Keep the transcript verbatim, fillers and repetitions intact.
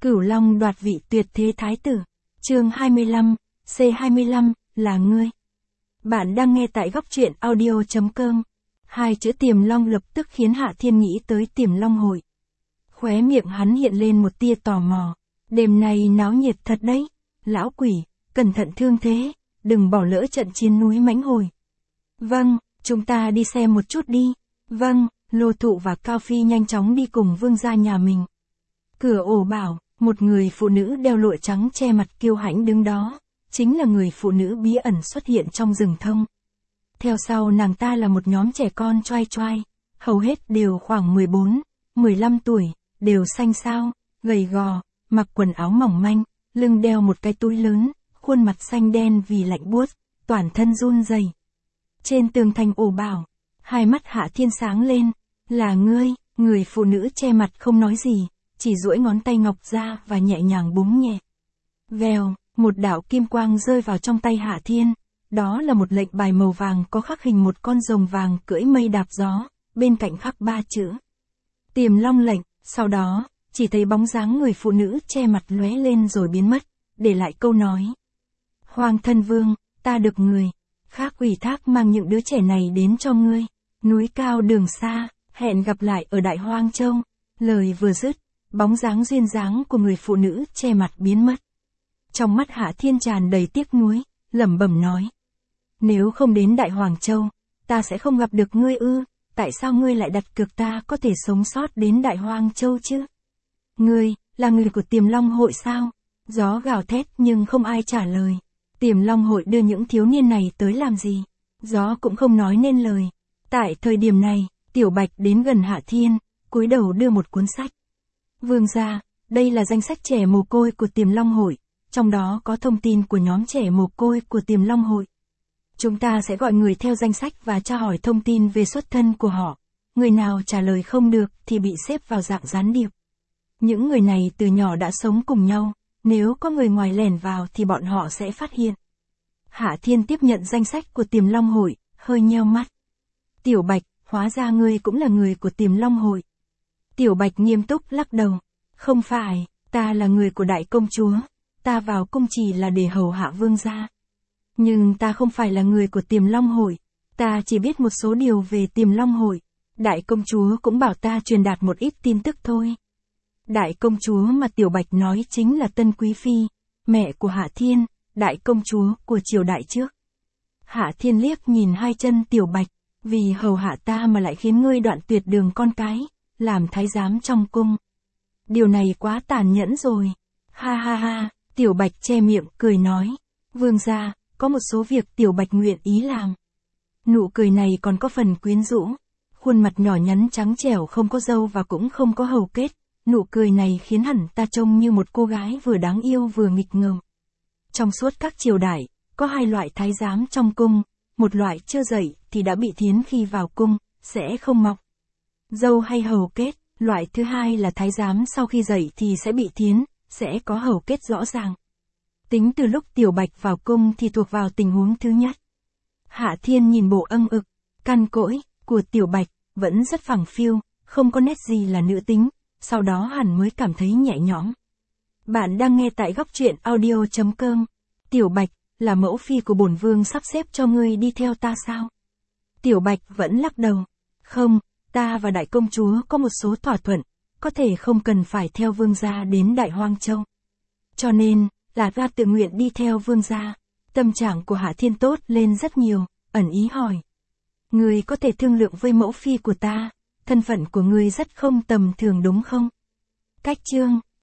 Cửu Long đoạt vị tuyệt thế thái tử. Chương hai mươi lăm, C hai mươi lăm, là ngươi. Bạn đang nghe tại góc truyện audio chấm com. Hai chữ Tiềm Long lập tức khiến Hạ Thiên nghĩ tới Tiềm Long hội. Khóe miệng hắn hiện lên một tia tò mò. Đêm này náo nhiệt thật đấy. Lão quỷ, cẩn thận thương thế, đừng bỏ lỡ trận chiến núi mãnh hồi. Vâng, chúng ta đi xem một chút đi. Vâng, Lô Thụ và Cao Phi nhanh chóng đi cùng vương gia nhà mình. Cửa ổ bảo, một người phụ nữ đeo lụa trắng che mặt kiêu hãnh đứng đó, chính là người phụ nữ bí ẩn xuất hiện trong rừng thông. Theo sau nàng ta là một nhóm trẻ con choai choai, hầu hết đều khoảng mười bốn, mười lăm tuổi, đều xanh xao, gầy gò, mặc quần áo mỏng manh, lưng đeo một cái túi lớn, khuôn mặt xanh đen vì lạnh buốt, toàn thân run rẩy. Trên tường thành ổ bảo, hai mắt Hạ Thiên sáng lên, là ngươi, người phụ nữ che mặt không nói gì, chỉ duỗi ngón tay ngọc ra và nhẹ nhàng búng nhẹ. Vèo, một đạo kim quang rơi vào trong tay Hạ Thiên, đó là một lệnh bài màu vàng có khắc hình một con rồng vàng cưỡi mây đạp gió, bên cạnh khắc ba chữ Tiềm Long lệnh, sau đó, chỉ thấy bóng dáng người phụ nữ che mặt lóe lên rồi biến mất, để lại câu nói. Hoàng thân vương, ta được người khác ủy thác mang những đứa trẻ này đến cho ngươi. Núi cao đường xa, hẹn gặp lại ở Đại Hoang Châu. Lời vừa dứt, bóng dáng duyên dáng của người phụ nữ che mặt biến mất. Trong mắt Hạ Thiên tràn đầy tiếc nuối, lẩm bẩm nói. Nếu không đến Đại Hoàng Châu, ta sẽ không gặp được ngươi ư, tại sao ngươi lại đặt cược ta có thể sống sót đến Đại Hoang Châu chứ? Ngươi, là người của Tiềm Long hội sao? Gió gào thét nhưng không ai trả lời. Tiềm Long hội đưa những thiếu niên này tới làm gì? Gió cũng không nói nên lời. Tại thời điểm này, Tiểu Bạch đến gần Hạ Thiên, cúi đầu đưa một cuốn sách. Vương gia, đây là danh sách trẻ mồ côi của Tiềm Long hội, trong đó có thông tin của nhóm trẻ mồ côi của Tiềm Long hội. Chúng ta sẽ gọi người theo danh sách và tra hỏi thông tin về xuất thân của họ. Người nào trả lời không được thì bị xếp vào dạng gián điệp. Những người này từ nhỏ đã sống cùng nhau, nếu có người ngoài lẻn vào thì bọn họ sẽ phát hiện. Hạ Thiên tiếp nhận danh sách của Tiềm Long hội, hơi nheo mắt. Tiểu Bạch, hóa ra ngươi cũng là người của Tiềm Long hội. Tiểu Bạch nghiêm túc lắc đầu. Không phải, ta là người của đại công chúa. Ta vào cung chỉ là để hầu hạ vương gia. Nhưng ta không phải là người của Tiềm Long hội. Ta chỉ biết một số điều về Tiềm Long hội. Đại công chúa cũng bảo ta truyền đạt một ít tin tức thôi. Đại công chúa mà Tiểu Bạch nói chính là Tân Quý Phi, mẹ của Hạ Thiên, đại công chúa của triều đại trước. Hạ Thiên liếc nhìn hai chân Tiểu Bạch, vì hầu hạ ta mà lại khiến ngươi đoạn tuyệt đường con cái, làm thái giám trong cung. Điều này quá tàn nhẫn rồi. Ha ha ha, Tiểu Bạch che miệng cười nói. Vương gia, có một số việc Tiểu Bạch nguyện ý làm. Nụ cười này còn có phần quyến rũ. Khuôn mặt nhỏ nhắn trắng trẻo không có râu và cũng không có hầu kết. Nụ cười này khiến hẳn ta trông như một cô gái vừa đáng yêu vừa nghịch ngợm. Trong suốt các triều đại, có hai loại thái giám trong cung. Một loại chưa dậy thì đã bị thiến khi vào cung, sẽ không mọc râu hay hầu kết. Loại thứ hai là thái giám sau khi dậy thì sẽ bị thiến, sẽ có hầu kết rõ ràng. Tính từ lúc Tiểu Bạch vào cung thì thuộc vào tình huống thứ nhất. Hạ Thiên nhìn bộ âng ực, căn cỗi của Tiểu Bạch, vẫn rất phẳng phiu, không có nét gì là nữ tính, sau đó hẳn mới cảm thấy nhẹ nhõm. Bạn đang nghe tại góc truyện audio chấm com. Tiểu Bạch, là mẫu phi của bổn vương sắp xếp cho ngươi đi theo ta sao? Tiểu Bạch vẫn lắc đầu. Không, ta và đại công chúa có một số thỏa thuận, có thể không cần phải theo vương gia đến Đại Hoang Châu. Cho nên, là ta tự nguyện đi theo vương gia. Tâm trạng của Hạ Thiên tốt lên rất nhiều, ẩn ý hỏi. Ngươi có thể thương lượng với mẫu phi của ta, thân phận của ngươi rất không tầm thường đúng không? Cách chương